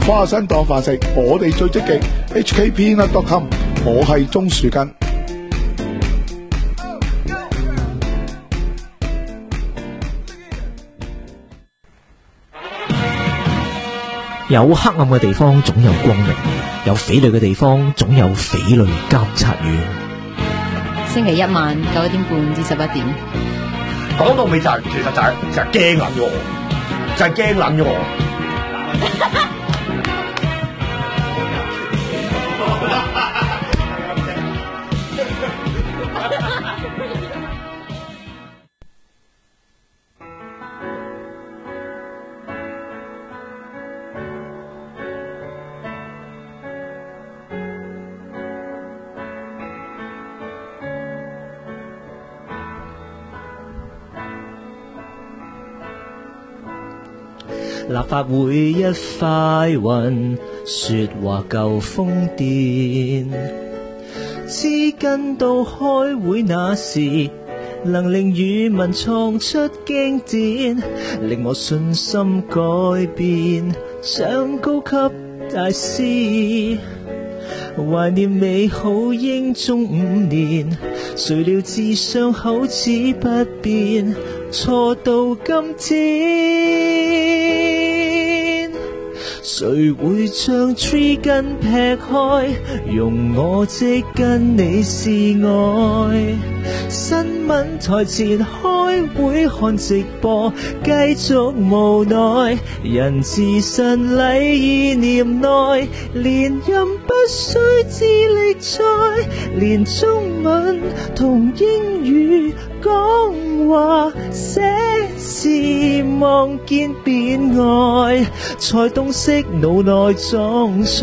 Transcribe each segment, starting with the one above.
花生當飯食，我哋最積極。hkpeanut.com， 我係鍾樹根。 有黑暗嘅地方總有光明，有匪類嘅地方總有匪類監察院。 星期一晚9點半至11點。 講到尾就係，其實就係驚撚咗我，就係驚撚咗我。 立法會一塊雲，說話夠瘋癲，知根到開會那時，能令語文創出經典，令我信心改變，像高級大師。懷念美好英中5年，誰料智商口齒不變，錯到今天。誰會將 tree 根劈開，容我即跟你示愛。新聞台前開會看直播，繼續無奈。人自信禮儀念內，連任不需智力在，連中文同英語講話寫字望見變呆，才洞悉腦內裝載。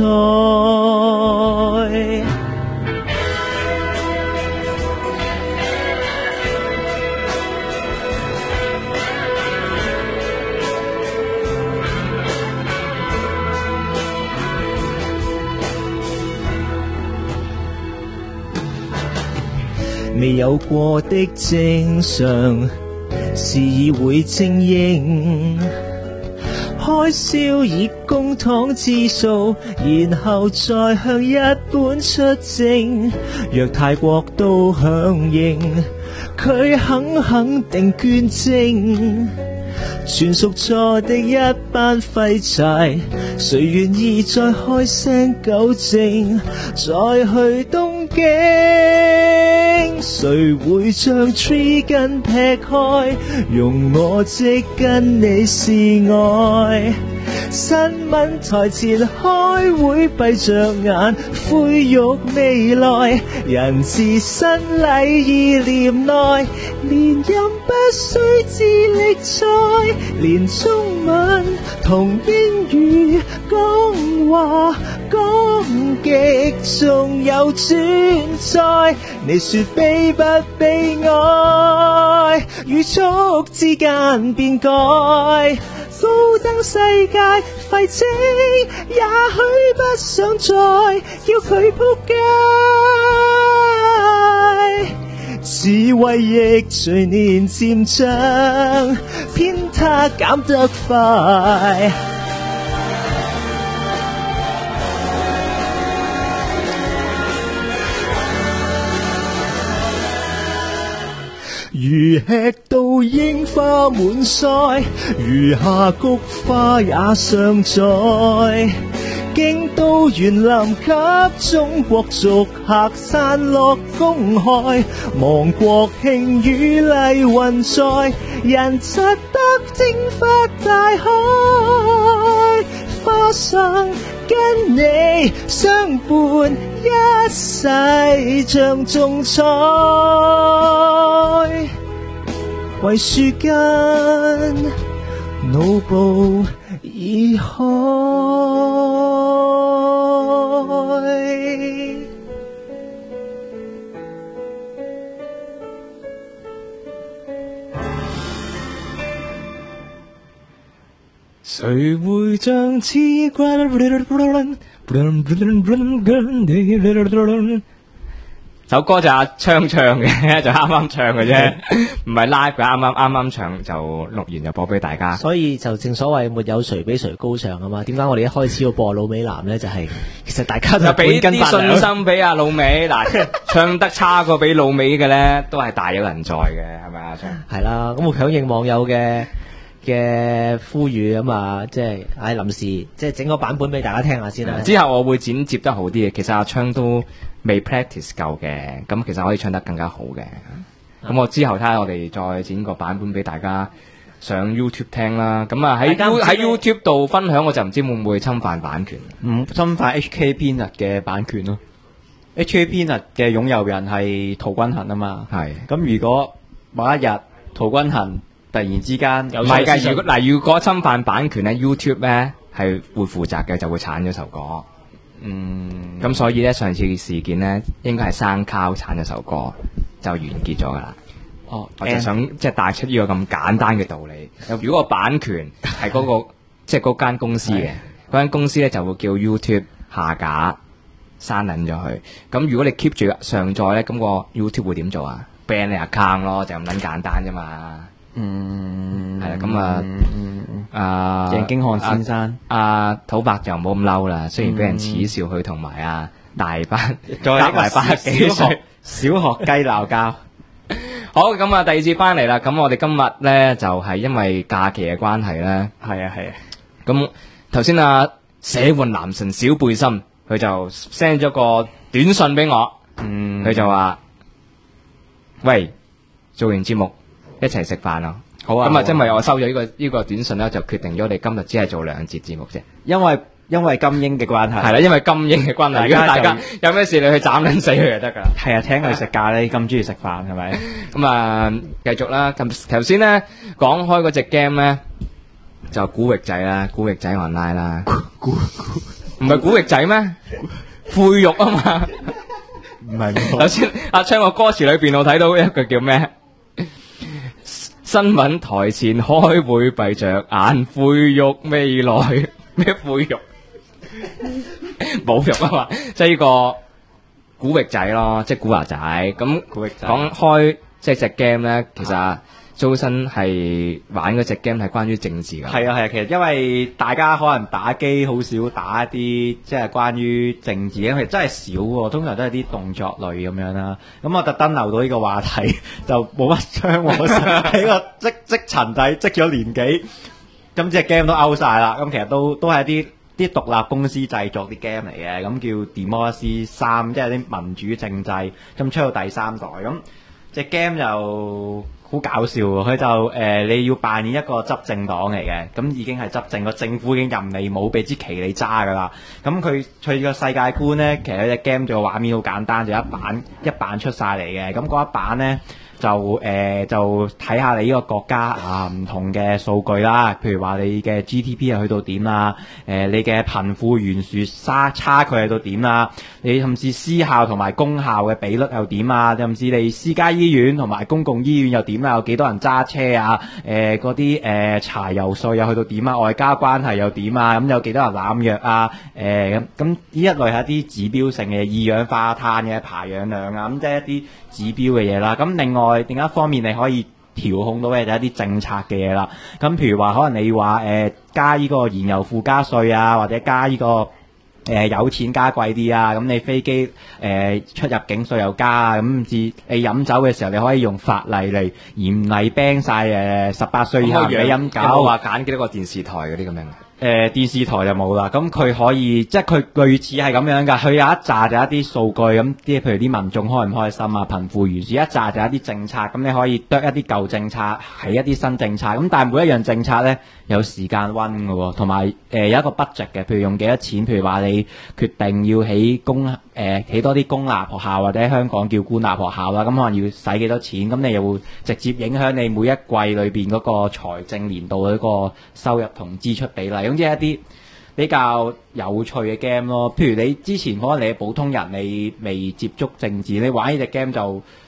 未有過的正常，是議會精英開銷以公帑支數，然後再向一本出征。若泰國都響應，佢肯定捐精。全屬錯的一班廢柴，誰願意再開聲糾正？再去東京，誰會將 tree 根劈開？容我即跟你示愛。新聞台前開會閉着眼，灰鬱未來。人自新禮儀念內，連任不需智力在，連中文同英語講話講極，仲有轉載。你說悲不悲哀？語速之間變改。高登世界廢青，也許不想再叫佢仆街。智慧亦隨年漸長，偏他減得快。如吃到櫻花滿腮，如下菊花也尚在。京都園林給中國族客散落公海，亡國慶與麗雲在，人值得蒸發大海。花上跟你相伴一世，像種菜。為樹根腦部已開。誰會將痴瓜首歌就阿昌唱嘅，就啱啱唱嘅啫，唔係 live 嘅，啱啱唱就錄完就播俾大家。 所以就正所謂沒有誰比誰高尚啊嘛。點解我哋一開始要播老美男咧？就係、其實大家就就俾半斤八啲信兩。 心俾阿老美，嗱唱得差過俾老美嘅咧，都係大有人在嘅，係咪啊？ 係啦，咁我響應網友嘅呼籲咁啊，即係臨時即係整個版本俾大家聽下先啦。 之後我會剪接得好啲嘅，其實阿昌都未 practice 夠嘅，咁其實可以唱得更加好嘅。咁我之後睇下我哋再剪個版本俾大家上 YouTube 聽啦。咁啊喺 YouTube 度分享，我就唔知會唔會侵犯版權。 唔侵犯 HK Peanut 嘅版權咯。HK Peanut 嘅擁有人係陶君行啊嘛。 係。 咁如果某一日陶君行突然之間唔係㗎，如果侵犯版權咧，YouTube 咧係會負責嘅，就會鏟咗首歌。咁所以咧，上次事件咧，應該係SoundCloud鏟咗首歌就完結咗噶啦。 哦， 我就想即係帶出呢個咁簡單嘅道理。如果個版權係嗰個即係嗰間公司嘅，嗰間公司咧就會叫 YouTube 下架刪撚咗佢。咁如果你 keep 住上載咧，咁個 YouTube 會點做啊？ban 你 account 咯，就咁撚簡單啫嘛。係啦，咁鄭經漢先生， 土伯就冇咁嬲啦。雖然俾人恥笑佢同埋大班再埋80幾歲小學雞鬧交。 好，咁第二節翻嚟啦。咁我哋今日咧就係因為假期嘅關係咧， 係啊。 咁頭先社運男神小背心，佢就 send 咗個短信俾我，佢就話：喂，做完節目一齊食飯啊！ 好啊。 咁因為我收咗呢個短信咧，就決定咗你今日只係做2節節目啫。 因為金英嘅關係， 係啦，因為金英嘅關係，如果大家有咩事，你去斬撚死佢就得噶啦。 係啊，請佢食咖喱，咁中意食飯係咪？ 咁繼續啦。咁頭先咧講開嗰隻 game 咧，就古域仔啦，古域仔 online 啦，唔係古域仔咩？悔肉啊嘛， 唔係。 頭先阿昌個歌詞裏邊，我睇到一句叫咩？新聞台前開會閉着眼，悔肉未來。咩悔肉？冇肉啊嘛，即係呢個古域仔咯，即係古惑仔。咁講開即係隻 game 咧，其實周身係玩嗰隻 game 係關於政治㗎。 係啊，其實因為大家可能打機好少打一啲即係關於政治，因為真係少喎，通常都係啲動作類咁樣啦。咁我特登留到呢個話題，就冇乜將我喺個積塵底積咗年幾。咁隻 game 都 out 晒啦，咁其實都係一啲獨立公司製作啲 game 嚟嘅，咁叫 Democracy 3，即係啲民主政制，咁出到第3代，咁隻 game 就好搞笑喎，佢就你要扮演一個執政黨嚟嘅，咁已經係執政，個政府已經任你冇俾支旗你揸噶啦，咁佢個世界觀咧，其實隻 game 做個畫面好簡單，就一版出晒嚟嘅，咁嗰一版咧。就睇下你呢個國家唔同嘅數據啦，譬如話你嘅 GDP 係去到點啦，你嘅貧富懸殊差距喺度點啦，你甚至私校同埋公校嘅比率又點啊，甚至你私家醫院同埋公共醫院又點啊，有幾多人揸車啊，嗰啲柴油稅又去到點啊，外交關係又點啊，咁有幾多人濫藥啊，咁呢一類係一啲指標性嘅二氧化碳嘅排氧量啊，咁即係一啲指標嘅嘢啦。咁另一方面你可以調控到嘅就係一啲政策嘅嘢啦。咁譬如話可能你話加呢個燃油附加稅啊，或者加呢個有錢加貴啲啊。咁你飛機出入境稅又加啊。咁至你飲酒嘅時候，你可以用法例嚟嚴厲 ban 晒18歲以下唔俾飲酒。 有冇話揀幾多個電視台嗰啲咁樣？ 電視台就冇啦，咁佢可以即係佢類似係咁樣㗎，佢有一紮就一啲數據咁，啲譬如啲民眾開唔開心啊，貧富懸殊，一紮就一啲政策，咁你可以剁一啲舊政策，係一啲新政策，咁但係每一樣政策咧有時間溫㗎喎，同埋有一個 budget 嘅，譬如用幾多錢，譬如話你決定要起多啲公立學校或者香港叫官立學校啦，咁可能要使幾多錢，咁你又會直接影響你每一季裏邊嗰個財政年度嗰個收入同支出比例。總之係一啲比較有趣嘅 game 咯，譬如你之前可能你係普通人，你未接觸政治，你玩呢隻 game 就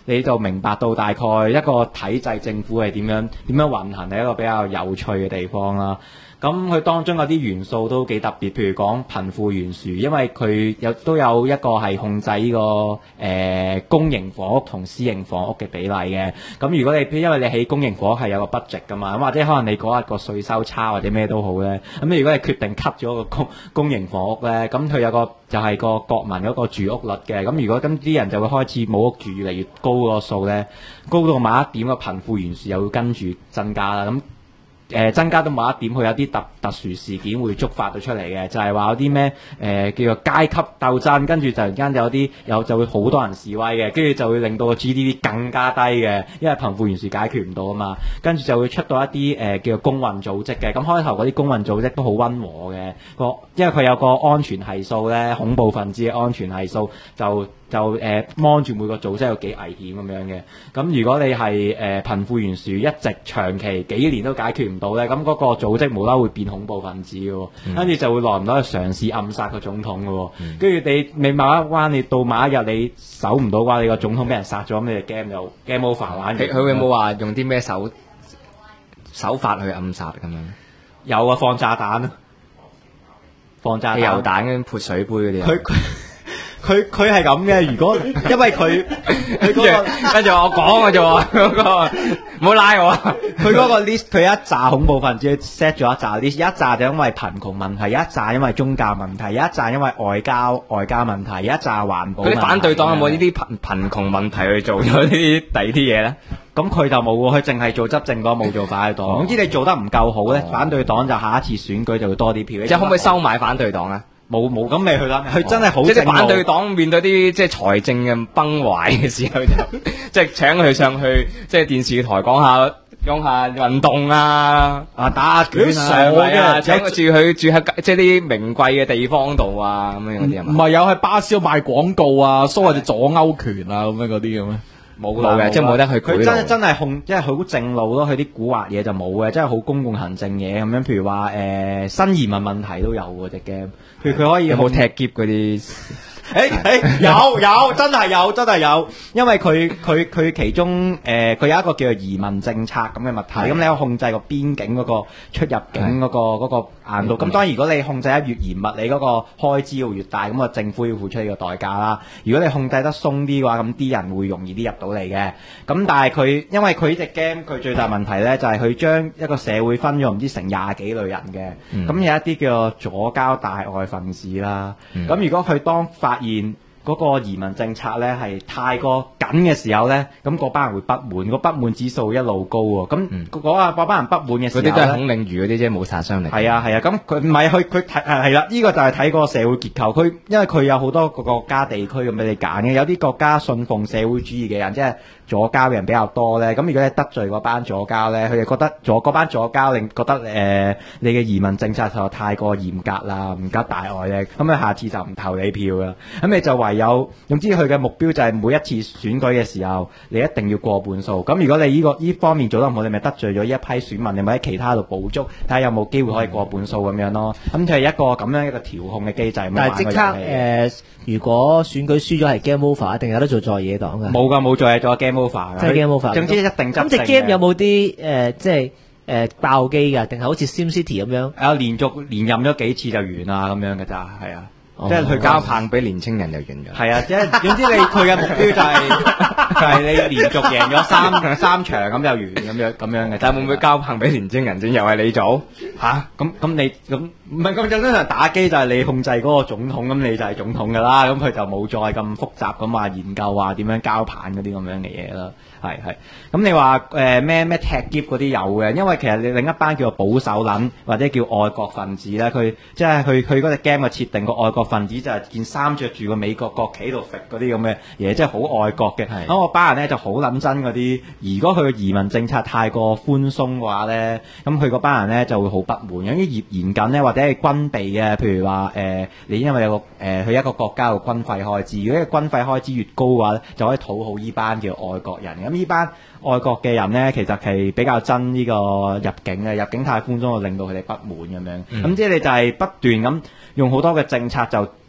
你就明白到大概一個體制政府係點樣運行，係一個比較有趣嘅地方啦。咁佢當中有啲元素都幾特別，譬如講貧富懸殊，因為佢都有一個係控制呢個公營房屋同私營房屋嘅比例嘅。咁如果你因為你起公營房屋係有個 budget 噶嘛，咁或者可能你嗰日個稅收差或者咩都好咧，咁如果你決定 cut 咗個公營房屋咧，咁佢有個就係個國民嗰個住屋率嘅。咁如果咁啲人就會開始冇屋住，越嚟越高個數咧，高到某一點個貧富懸殊又會跟住增加啦。咁增加到某一點，佢有啲特殊事件會觸發到出嚟嘅，就係話有啲咩叫做階級鬥爭，跟住突然間就會好多人示威嘅，跟住就會令到個 GDP 更加低嘅，因為貧富懸殊解決唔到啊嘛，跟住就會出到一啲叫做公運組織嘅，咁開頭嗰啲公運組織都好溫和嘅，因為佢有個安全係數咧，恐怖分子嘅安全係數就望住每個組織有幾危險咁樣嘅。咁如果你係貧富懸殊一直長期幾年都解決唔到咧，咁嗰個組織無啦會變恐怖分子嘅喎，跟住就會耐唔耐去嘗試暗殺個總統嘅喎，跟住你某一關你到某一日你守唔到嘅話，你個總統俾人殺咗，咁你就 game over 玩。 佢有冇話用啲咩手法去暗殺咁樣？ 有啊，放炸彈啊，放炸彈、 油彈跟潑水杯嗰啲。 佢係咁嘅，如果因為佢嗰個跟住我講嘅啫喎，嗰個唔好拉我啊！ 佢嗰個 list 佢一紮恐怖分子 set 咗一紮 list， 一紮就因為貧窮問題，一紮因為宗教問題，一紮因為外交問題，一紮環保問題。 嗰啲反對黨有冇呢啲貧窮問題去做咗呢啲第二啲嘢咧？ 咁佢就冇喎，佢淨係做執政黨，冇做反對黨。總之你做得唔夠好咧，反對黨就下一次選舉就會多啲票。 即係可唔可以收買反對黨啊？ 冇咁未去啦，佢真係好即係反對黨面對啲即係財政嘅崩壞嘅時候，就即係請佢上去，即係電視台講下運動啊， 打拳傻嘅，請佢住喺即係啲名貴嘅地方度啊，咁樣嗰啲係嘛？ 唔係有喺巴士賣廣告啊，梳下隻左勾拳啊咁樣嗰啲嘅咩？ 冇嘅，即係冇得去賄賂。 佢真係即係好正路咯，佢啲古惑嘢就冇嘅，真係好公共行政嘢咁樣。譬如話新移民問題都有喎隻 game，譬如佢可以有冇踢劫嗰啲？ 有真係有，因為佢其中佢有一個叫做移民政策咁嘅物體，咁你可以控制個邊境嗰個出入境嗰個硬度。咁當然如果你控制得越嚴密，你嗰個開支要越大，咁啊政府要付出呢個代價啦。如果你控制得鬆啲嘅話，咁啲人會容易啲入到嚟嘅。咁但係因為佢呢隻 game 佢最大問題咧，就係佢將一個社會分咗唔知成廿幾類人嘅。咁有一啲叫做左膠大愛分子啦。咁如果佢當發現嗰個移民政策咧係太過緊嘅時候咧，咁嗰班人會不滿，個不滿指數一路高喎。咁嗰班人不滿嘅時候咧， 嗰啲都係孔令儒嗰啲啫，冇殺傷力。 係啊，咁佢唔係佢係啦，呢個就係睇個社會結構。佢因為佢有好多個國家地區咁俾你揀嘅，有啲國家信奉社會主義嘅人，即係左膠嘅人比較多咧。咁如果你得罪嗰班左膠咧，佢哋覺得嗰班左膠令覺得你嘅移民政策就太過嚴格啦，唔夠大愛咧，咁佢下次就唔投你票啦。咁你就總之佢嘅目標就係每一次選舉嘅時候，你一定要過半數。咁如果你呢方面做得唔好，你咪得罪咗呢一批選民，你咪喺其他度補足，睇下有冇機會可以過半數咁樣咯。咁就係一個咁樣一個調控嘅機制。 但係即刻如果選舉輸咗係 game over，一定有得做在野黨㗎？ 冇㗎，冇在野黨 game over 㗎。 即係 game over。 總之一定執政。 咁隻 game 有冇啲即係爆機㗎？定係好似 SimCity 咁樣？ 連續連任咗幾次就完啦咁樣㗎咋，係啊。 即係佢交棒俾年青人就完咗。 係啊，即係總之佢嘅目標就係你連續贏咗三場咁就完咁樣嘅。 但係會唔會交棒俾年青人先？又係你做嚇？咁你咁唔係咁正常打機就係你控制嗰個總統，咁你就係總統㗎啦。咁佢就冇再咁複雜咁話研究話點樣交棒嗰啲咁樣嘅嘢啦。係。咁你話咩踢劫嗰啲有嘅，因為其實你另一班叫做保守撚或者叫愛國分子咧，佢即係佢嗰隻 game 嘅設定個愛國分子就係件衫着住個美國國旗喺度揈嗰啲咁嘅嘢，即係好愛國嘅。咁我班人咧就好撚真嗰啲，如果佢嘅移民政策太過寬鬆嘅話咧，咁佢嗰班人咧就會好不滿。有啲嚴謹咧或者係軍備嘅，譬如話你因為有個佢一個國家嘅軍費開支，如果軍費開支越高嘅話咧，就可以討好呢班叫愛國人。咁呢班愛國嘅人咧，其實係比較憎呢個入境嘅，入境太寬鬆，就令到佢哋不滿咁樣。咁即係你就係不斷咁用好多嘅政策就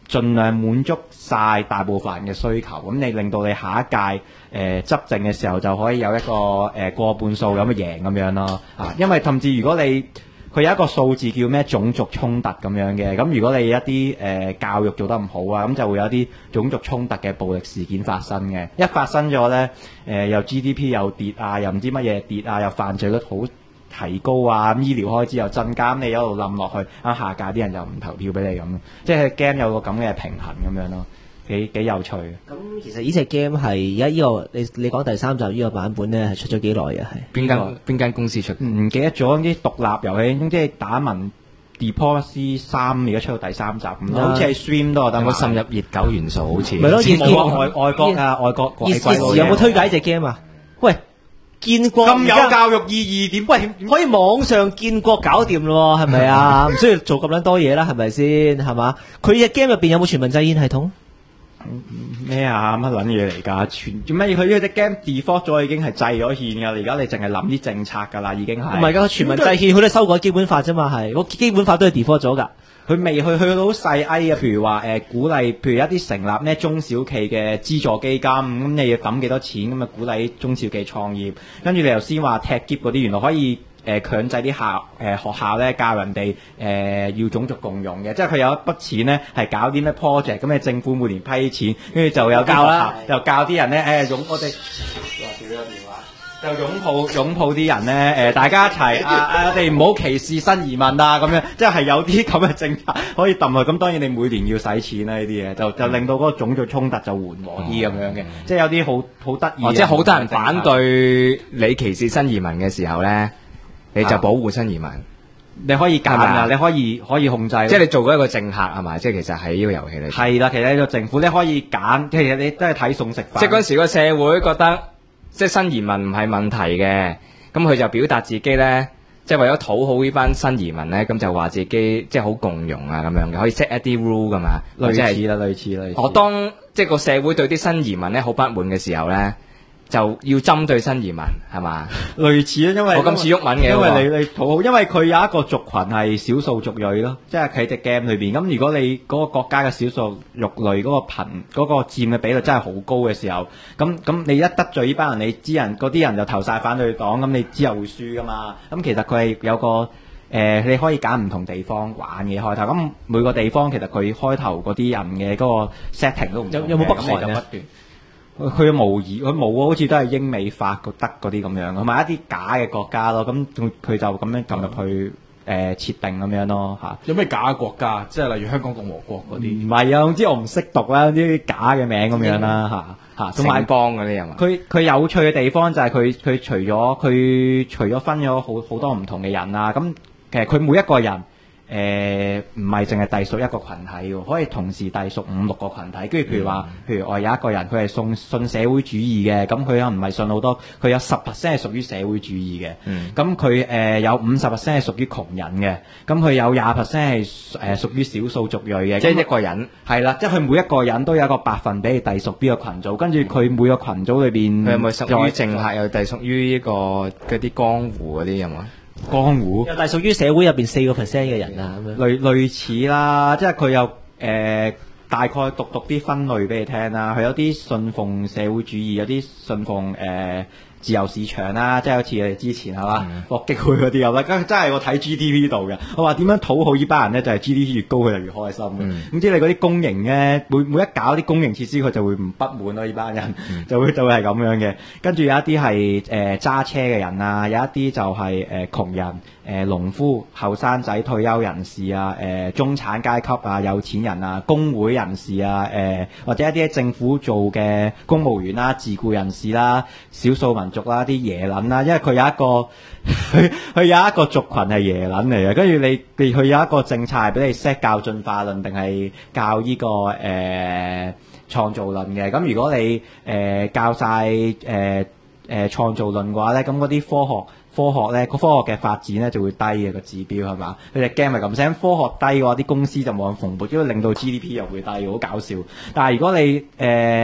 盡量滿足晒大部分人嘅需求，咁你令到你下一屆執政嘅時候就可以有一個過半數咁嘅贏咁樣咯。因為甚至如果你佢有一個數字叫咩種族衝突咁樣嘅，咁如果你一啲教育做得唔好啊，咁就會有啲種族衝突嘅暴力事件發生嘅。一發生咗呢，又 GDP 又跌啊，又唔知乜嘢跌啊，又犯罪率好提高啊，醫療開支又增加，咁你一路冧落去，下屆啲人就唔投票俾你咁，即係驚有個咁嘅平衡咁樣咯，幾有趣。 咁其實呢隻 game 係而家呢個你講第3集呢個版本咧係出咗幾耐啊？係邊間公司出？ 唔記得咗啲獨立遊戲，即係打文 Deposit 3而家出到第3集，好似係 Stream 都有得。 有冇滲入熱狗元素？好似咪咯， 外國啊，外國鬼熱時有冇推介呢隻 game 啊？喂！建國咁有教育意義點？ 喂，可以網上建國搞掂咯，係咪啊？唔需要做咁撚多嘢啦，係咪先？係嘛？佢隻 game 入邊有冇全民制憲系統？ 咩啊？乜撚嘢嚟㗎？做咩？佢呢隻 game default 咗已經係制咗憲㗎，而家你淨係諗啲政策㗎啦，已經係。 唔係㗎，全民制憲佢都修改基本法啫嘛，係個基本法都係 default 咗㗎。 佢未去到好細 A 啊，譬如話鼓勵，譬如一啲成立咩中小企嘅資助基金，咁你要抌幾多錢咁啊鼓勵中小企創業，跟住你頭先話踢篋嗰啲，原來可以強制啲學校咧教人哋要種族共融嘅，即係佢有一筆錢咧係搞啲咩 project，咁政府每年批錢，跟住就有啲學校就教啲人咧我哋。就擁抱啲人咧，大家一齊我哋唔好歧視新移民啊，咁樣即係有啲咁嘅政策可以揼去。咁當然你每年要使錢啦，呢啲嘢就令到嗰個種族衝突就緩和啲咁樣嘅，即係有啲好得意。 即係好多人反對你歧視新移民嘅時候咧，你就保護新移民。 你可以揀啊，你可以控制。 即係你做過一個政客係咪？即係其實喺呢個遊戲裏。 係啦，其實呢個政府你可以揀，其實你都係睇餸食飯。 即係嗰時個社會覺得。即係新移民唔係問題嘅，咁佢就表達自己咧，即係為咗討好呢班新移民咧，咁就話自己即係好共融啊咁樣嘅，可以 set 一啲 rule 噶嘛， 類似。 我當即係個社會對啲新移民咧好不滿嘅時候咧，就要針對新移民係嘛？ 類似啊，因為我咁似鬱文嘅， 因為你討好，因為佢有一個族群係少數族裔咯，即係喺隻 game 裏邊。咁如果你嗰個國家嘅少數族裔嗰個佔嘅比率真係好高嘅時候，咁你一得罪呢班人，你知人嗰啲人就投晒反對黨，咁你之後會輸噶嘛。咁其實佢係有個你可以揀唔同地方玩嘅開頭。咁每個地方其實佢開頭嗰啲人嘅嗰個 setting 都唔同嘅。 有冇北韓啊？ 佢模擬佢冇啊，好似都係英美法德嗰啲咁樣，同埋一啲假嘅國家咯。咁佢就咁樣撳入去設定咁樣咯嚇。 有咩假嘅國家？即係例如香港共和國嗰啲？ 唔係啊，總之我唔識讀啦，啲假嘅名咁樣啦嚇。 同埋邦嗰啲係嘛？ 佢有趣嘅地方就係佢除咗分咗好多唔同嘅人啊，咁其實佢每一個人。唔係淨係隸屬一個群體喎，可以同時隸屬5-6個群體。跟住譬如我有一個人佢係信社會主義嘅，咁佢又唔係信好多，佢有10% 係屬於社會主義嘅。咁佢有50% 係屬於窮人嘅，咁佢有20% 係屬於少數族裔嘅。 即係一個人係啦，即係佢每一個人都有一個百分比係隸屬邊個群組，跟住佢每個群組裏邊佢係咪屬於政客，又隸屬於呢個嗰啲江湖嗰啲有冇？ 江湖又係屬於社會入邊4%嘅人啊，咁樣類似啦，即係佢有大概讀啲分類俾你聽啦。佢有啲信奉社會主義，有啲信奉自由市場啦，即係好似我哋之前係嘛搏擊會嗰啲咁啦。真係我睇 GDP 度嘅，我話點樣討好呢班人咧，就係 GDP 越高佢就越開心嘅。咁知你嗰啲公營咧，每一搞啲公營設施佢就會唔不滿咯，呢班人就會係咁樣嘅。跟住有一啲係揸車嘅人啊，有一啲就係窮人、農夫、後生仔、退休人士啊、中產階級啊、有錢人啊、工會人士啊、或者一啲喺政府做嘅公務員啦、自僱人士啦、少數民族啦、啲耶撚啦，因為佢有一個佢有一個族群係耶撚嚟嘅，跟住佢有一個政策係俾你 set 教進化論定係教呢個創造論嘅。咁如果你教晒創造論嘅話咧，咁嗰啲科學咧，個科學嘅發展咧就會低嘅個指標係嘛？佢隻 game 係咁聲，科學低嘅話，啲公司就冇咁蓬勃，因為令到 GDP 又會低，好搞笑。但係如果你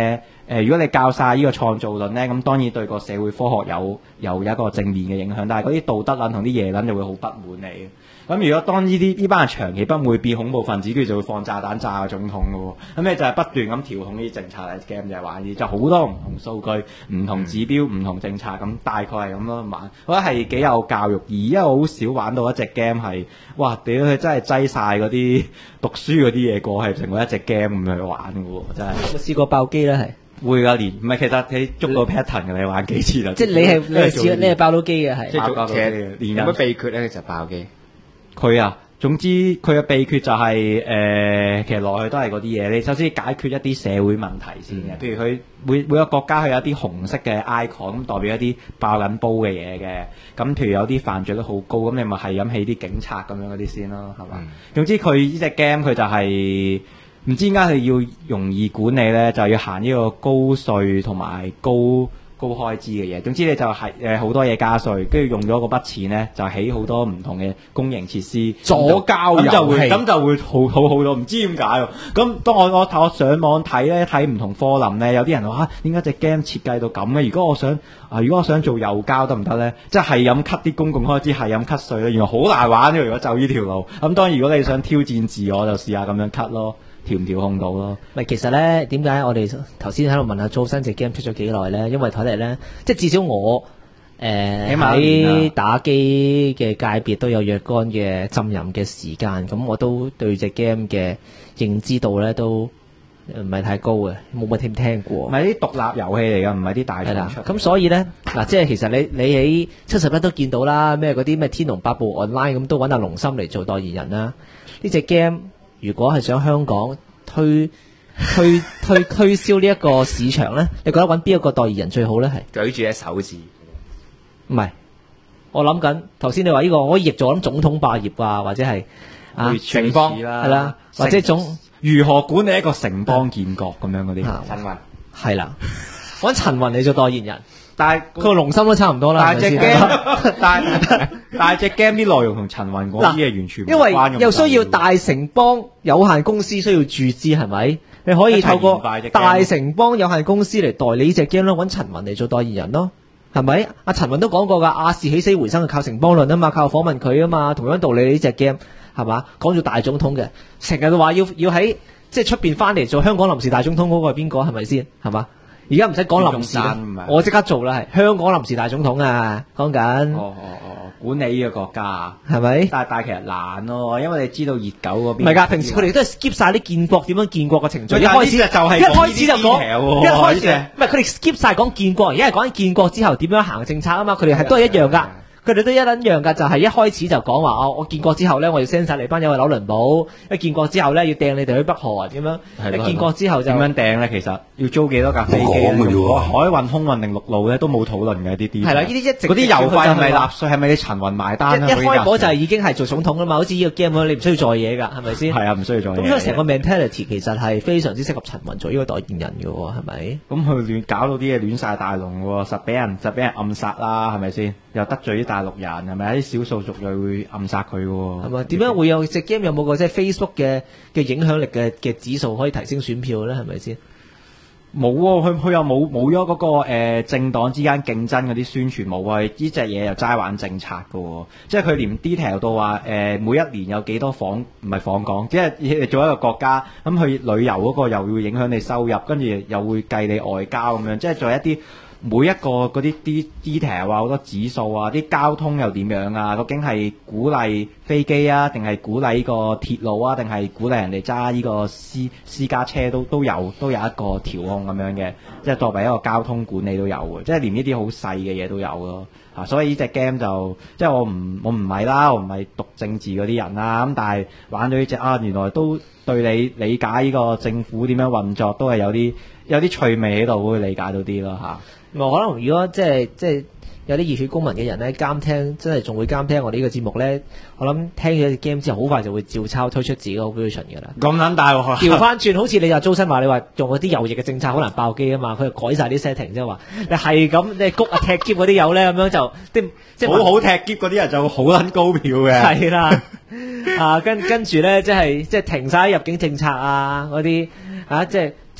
如果你教晒呢個創造論咧，咁當然對個社會科學有一個正面嘅影響，但係嗰啲道德論同啲耶論就會好不滿你。咁如果當呢班人長期不會變恐怖分子，跟住就會放炸彈炸個總統嘅喎。咁你就係不斷咁調控呢啲政策嚟 game 就係玩呢啲，就好多唔同數據、唔同指標、唔同政策咁，大概係咁咯玩。我覺得係幾有教育意義，因為我好少玩到一隻 game 係，哇屌佢真係擠晒嗰啲讀書嗰啲嘢過去，成為一隻 game 咁去玩嘅喎，真係。 我試過爆機咧係。 會㗎，唔係其實你捉到 pattern 嘅，你玩幾次啦？ 即係你係爆到機嘅係。 即係爆其實有乜秘訣咧？其實爆機。 佢啊，總之佢嘅秘訣就係、其實落去都係嗰啲嘢。你首先解決一啲社會問題先嘅，譬如佢每個國家佢有一啲紅色嘅 icon，咁代表一啲爆緊煲嘅嘢嘅。咁譬如有啲犯罪率好高，咁你咪係咁起啲警察咁樣嗰啲先咯，係嘛？總之佢呢隻 game 佢就係、唔知點解佢要容易管理咧，就要行呢個高稅同埋高開支嘅嘢。總之你就係好多嘢加稅，跟住用咗嗰筆錢咧，就起好多唔同嘅公營設施， 左膠遊戲咁就會好好多。唔知點解喎？咁當我上網睇咧，睇唔同科林咧，有啲人話點解隻 game 設計到咁嘅？如果我想做右膠得唔得咧？即係咁 cut 啲公共開支，係咁 cut 稅咧，原來好難玩嘅。如果就呢條路，咁當然如果你想挑戰自我，就試下咁樣 cut 咯。調唔調控到咯？ 其實咧，點解我哋頭先喺度問下做新隻 game 出咗幾耐咧？因為睇嚟咧，即係至少我喺打機嘅界別都有若干嘅浸淫嘅時間，咁我都對隻 game 嘅認知度咧都唔係太高嘅，冇乜聽過。 唔係啲獨立遊戲嚟㗎，唔係啲大廠出。 咁所以咧，即係其實你喺71都見到啦，咩嗰啲咩天龍八部 online 咁都揾阿龍心嚟做代言人啦。呢隻 game如果係想香港推銷呢一個市場咧，你覺得揾邊一個代言人最好咧？係舉住一手指， 唔係？我諗緊頭先你話呢個可以譯做總統霸業啊，或者係城邦係啦，或者如何管理一個城邦建國咁樣嗰啲。 陳雲係啦，揾陳雲嚟做代言人。 但係佢個龍心都差唔多啦， 但係隻 game， 但係隻 game 啲內容同陳雲嗰啲係完全唔關， 因為又需要大城邦有限公司需要注資，係咪？你可以透過大城邦有限公司嚟代理呢隻 game 咯，揾陳雲嚟做代言人咯，係咪？阿陳雲都講過㗎，亞視起死回生係靠城邦論啊嘛，靠訪問佢啊嘛，同樣道理呢隻 game 係嘛？講做大總統嘅，成日都話要喺即係出邊翻嚟做香港臨時大總統嗰個係邊個？係咪先？係嘛？而家唔使講臨時，我即刻做啦，係香港臨時大總統啊，講緊。 管理呢個國家係咪？ 但係其實難咯，因為你知道熱狗嗰邊唔係㗎，平時佢哋都係 skip 晒啲建國點樣建國嘅程序。 一開始就講一開始就講， 一開始唔係佢哋 skip 晒講建國，而家係講緊建國之後點樣行政策啊嘛。佢哋係都係一樣㗎。佢哋都一撚樣㗎，就係一開始就講話我建國之後咧，我要 send 晒你班友去紐倫堡。一建國之後咧，要掟你哋去北韓咁樣。一建國之後就點樣掟咧？其實要租幾多架飛機咧？海運、空運定陸路咧都冇討論嘅呢啲。 係啦，呢啲一直嗰啲郵費係咪納稅？係咪你陳雲埋單啊？ 一開波就係已經係做總統啦嘛，好似呢個 game 咁，你唔需要做嘢㗎，係咪先？ 係啊，唔需要做嘢。 咁所以成個 mentality 其實係非常之適合陳雲做呢個代言人嘅喎，係咪？ 咁佢搞到啲嘢亂晒大龍喎，實俾人暗殺啦，係咪先？又得罪啲大陸人，係咪？啲少數族裔會暗殺佢喎。 係咪？點樣會有隻 game 有冇個即係 Facebook 嘅影響力嘅指數可以提升選票咧？係咪先？ 冇喎，佢又冇咗嗰個政黨之間競爭嗰啲宣傳冇啊！呢隻嘢又齋玩政策㗎喎，即係佢連 detail 到話每一年有幾多唔係訪港，即係做一個國家咁佢旅遊嗰個又會影響你收入，跟住又會計你外交咁樣，即係做一啲。每一個嗰啲 detail 啊，好多指數啊，啲交通又點樣啊？究竟係鼓勵飛機啊，定係鼓勵呢個鐵路啊，定係鼓勵人哋揸呢個私家車都有一個調控咁樣嘅，即係作為一個交通管理都有嘅，即係連呢啲好細嘅嘢都有咯。所以呢隻 game 就即係我唔係啦，我唔係讀政治嗰啲人啦，咁但係玩咗呢隻原來都對你理解呢個政府點樣運作都係有啲趣味喺度，會理解到啲咯嚇。 可能如果即係有啲熱血公民嘅人咧，監聽真係仲會監聽我哋呢個節目咧，我諗聽咗隻 game 之後，好快就會照抄推出自己個 version 㗎啦。 咁撚大喎！ 調翻轉，好似你又租新話，你話用嗰啲右翼嘅政策好難爆機啊嘛，佢改晒啲 setting 即係話，你係咁你谷踢篋嗰啲友咧，咁樣就即係好踢篋嗰啲人就好撚高票嘅。 係啦，跟住咧即係停晒入境政策啊嗰啲即係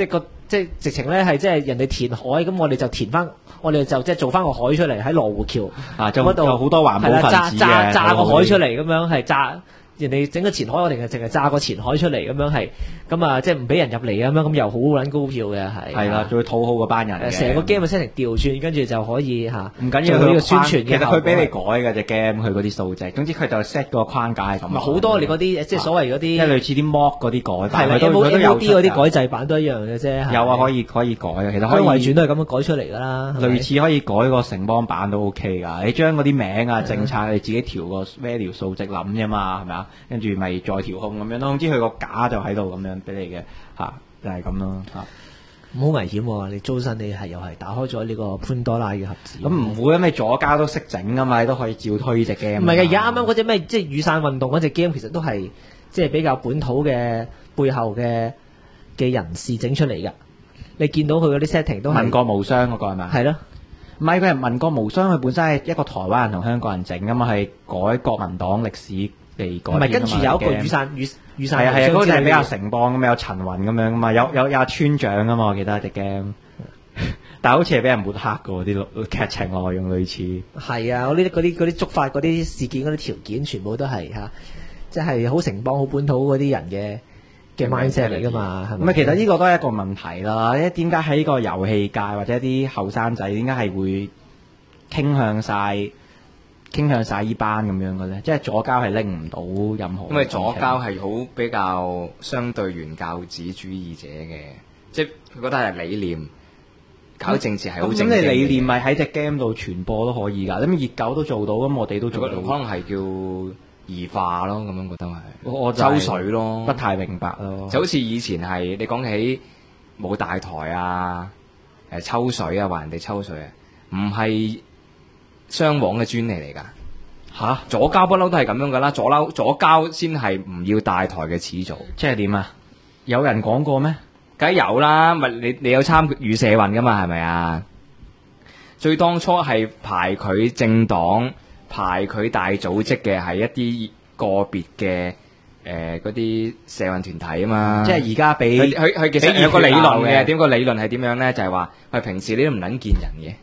即係直情咧係即係人哋填海，咁我哋就填翻，我哋就即係做翻個海出嚟喺羅湖橋嗰度， 有好多環保分子嘅， 炸個海出嚟咁樣係炸。人哋整個前海，我哋淨係炸個前海出嚟咁樣係，咁啊即係唔俾人入嚟咁樣，咁又好撚高票嘅係。係啦， 仲要討好嗰班人。 成個 game 嘅 setting 調轉，跟住就可以嚇。 唔緊要，佢呢個宣傳其實佢俾你改嘅隻 game，佢嗰啲數值。總之佢就 set 個框架係咁。 好多你嗰啲即係所謂嗰啲， 即係類似啲 mod 嗰啲改版。 係啦，MOD 嗰啲改制版都一樣嘅啫。 有啊，可以改啊，其實可以遺傳都係咁樣改出嚟㗎啦。 類似可以改個城邦版都 OK 㗎。你將嗰啲名啊、政策你自己調個 value 數值諗啫嘛，係咪啊？跟住咪再調控咁樣咯，總之佢個架就喺度咁樣俾你嘅嚇，就係咁咯嚇。 好危險喎！你租身你係又係打開咗呢個潘多拉嘅盒子。 咁唔會，因為左膠都識整噶嘛，你都可以照推隻 game。 唔係嘅，而家啱啱嗰隻咩即係雨傘運動嗰隻 game，其實都係即係比較本土嘅背後嘅人士整出嚟㗎。你見到佢嗰啲 setting 都係民國無雙嗰個係咪？係咯， 唔係佢係民國無雙，佢本身係一個台灣人同香港人整㗎嘛，係改國民黨歷史。唔係，跟住有一個雨傘係啊，嗰個係比較城邦咁，有陳雲咁樣噶嘛，有村長噶嘛，我記得隻 game。但係好似係俾人抹黑嘅喎，啲劇情內容類似。係啊，嗰啲觸發嗰啲事件嗰啲條件，全部都係嚇，即係好城邦、好本土嗰啲人嘅 mindset 嚟噶嘛，係咪？ 咁其實呢個都係一個問題啦。點解喺個遊戲界或者啲後生仔點解係會傾向晒依班咁樣嘅咧，即係左膠係拎唔到任何。 因為左膠係好比較相對原教旨主義者嘅，即係佢覺得係理念搞政治係好正。 咁你理念咪喺隻 game 度傳播都可以㗎，咁熱狗都做到，咁我哋都做到。 可能係叫異化咯，咁樣覺得係。 我抽水咯， 不太明白咯。 就好似以前係你講起冇大台啊，抽水啊，話人哋抽水啊，唔係雙簧嘅專利嚟㗎嚇，左膠不嬲都係咁樣㗎啦，左膠先係唔要大台嘅始祖。 即係點啊？有人講過咩？ 梗係有啦，咪你有參與社運㗎嘛？係咪啊？最當初係排佢政黨、排佢大組織嘅係一啲個別嘅嗰啲社運團體啊嘛。 即係而家俾佢其實有個理論嘅，點個理論係點樣咧？就係話喂，平時你都唔撚見人嘅。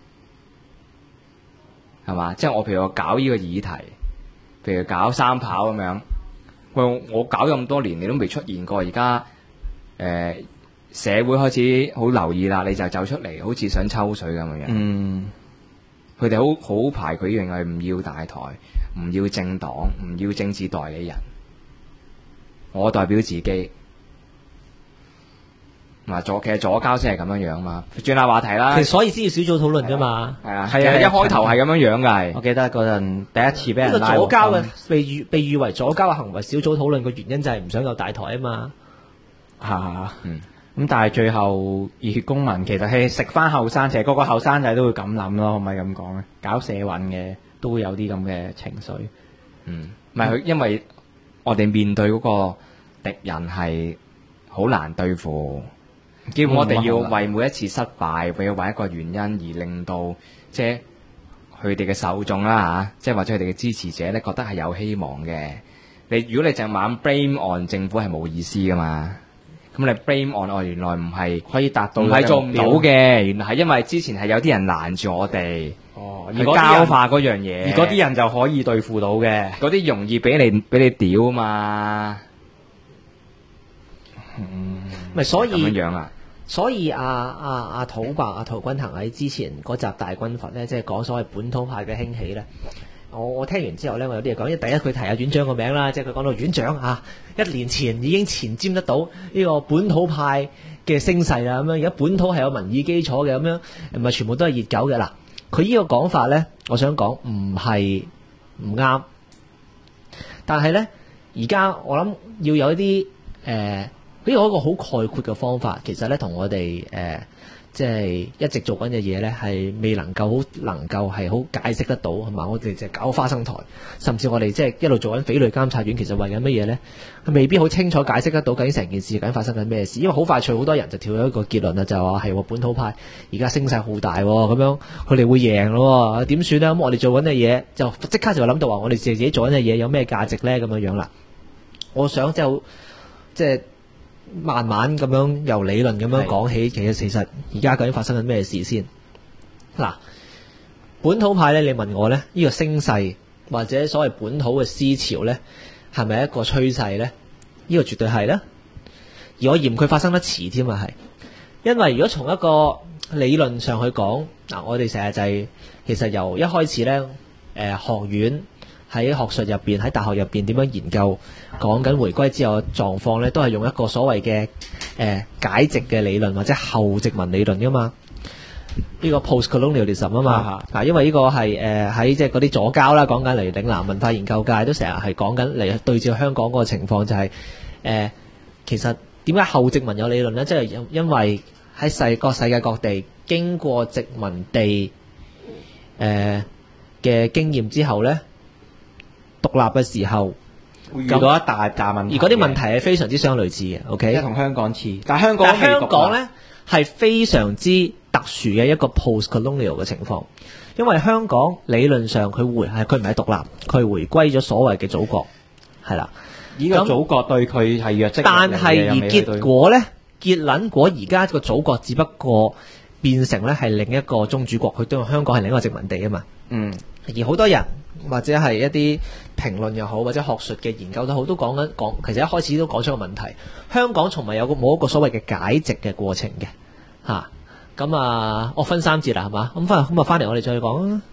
係嘛？即係我譬如我搞呢個議題，譬如搞三跑咁樣，喂，我搞咗咁多年，你都未出現過。而家社會開始好留意啦，你就走出嚟，好似想抽水咁樣。嗯，佢哋好排佢呢樣嘢，唔要大台，唔要政黨，唔要政治代理人，我代表自己。其實左膠先係咁樣樣嘛。轉下話題啦。 其實所以先要小組討論啫嘛。 係啊，一開頭係咁樣樣㗎。 我記得嗰陣第一次俾人拉。 左膠嘅被譽為左膠嘅行為小組討論嘅原因就係唔想有大台啊嘛。 咁但係最後熱血公民其實係食翻後生仔，個個後生仔都會咁諗咯，可唔可以咁講咧？搞社運嘅都會有啲咁嘅情緒。 唔係佢，因為我哋面對嗰個敵人係好難對付。我哋要為每一次失敗，為一個原因而令到即係佢哋嘅受眾啦嚇，即係或者佢哋嘅支持者咧覺得係有希望嘅。如果你淨猛 blame on 政府係冇意思噶嘛，咁你 blame on 原來唔係可以達到， 唔係做唔到嘅，原來係因為之前係有啲人攔住我哋，去膠化嗰樣嘢， 而嗰啲人就可以對付到嘅， 嗰啲容易俾你屌啊嘛。 咪所以咁樣啊， 所以阿陶君行喺之前嗰集大軍閥咧，即係講所謂本土派嘅興起咧。我聽完之後咧，我有啲嘢講。因為第一佢提下院長個名啦，即係佢講到院長啊，1年前已經前瞻得到呢個本土派嘅聲勢啦。咁樣而家本土係有民意基礎嘅，咁樣唔係全部都係熱狗嘅嗱。佢呢個講法咧，我想講唔係唔啱，但係咧而家我諗要有一啲呢個一個好概括嘅方法，其實咧同我哋即係一直做緊嘅嘢咧，係未能夠係好解釋得到，係嘛？我哋就搞花生台，甚至我哋即係一路做緊匪類監察院，其實為緊乜嘢咧？佢未必好清楚解釋得到究竟成件事究竟發生緊咩事，因為好快脆好多人就跳咗一個結論啦，就係話係本土派而家聲勢好大喎，咁樣佢哋會贏咯，點算咧？咁我哋做緊嘅嘢就即刻就諗到話，我哋自己做緊嘅嘢有咩價值咧？咁樣樣啦，我想即係慢慢咁樣由理論咁樣講起，其實而家究竟發生緊咩事先？嗱，本土派咧，你問我咧，呢個聲勢或者所謂本土嘅思潮咧，係咪一個趨勢咧？呢個絕對係啦，而我嫌佢發生得遲添啊，係，因為如果從一個理論上去講，嗱，我哋成日就係其實由一開始咧，學院喺學術入邊，喺大學入邊點樣研究講緊回歸之後嘅狀況咧，都係用一個所謂嘅解殖嘅理論或者後殖民理論噶嘛。呢個 post-colonialism 啊嘛，因為呢個係喺即係嗰啲左膠啦，講緊嚟嶺南文化研究界都成日係講緊嚟對照香港嗰個情況，就係其實點解後殖民有理論咧？即係因為喺世界各地經過殖民地嘅經驗之後咧，獨立嘅時候會遇到一大問題， 而嗰啲問題係非常之相類似嘅。OK， 即係同香港似，但係香港咧係非常之特殊嘅一個 post-colonial 嘅情況，因為香港理論上佢唔係獨立，佢回歸咗所謂嘅祖國，係啦。 呢個祖國對佢係弱質， 但係而結果咧，結撚果而家個祖國只不過變成咧係另一個宗主國，佢對香港係另一個殖民地啊嘛。 嗯， 而好多人或者係一啲評論又好，或者學術嘅研究都好，都講其實一開始都講出個問題，香港從未冇一個所謂嘅解殖嘅過程嘅嚇。咁我分3節啦，係嘛？咁翻嚟我哋再講啊。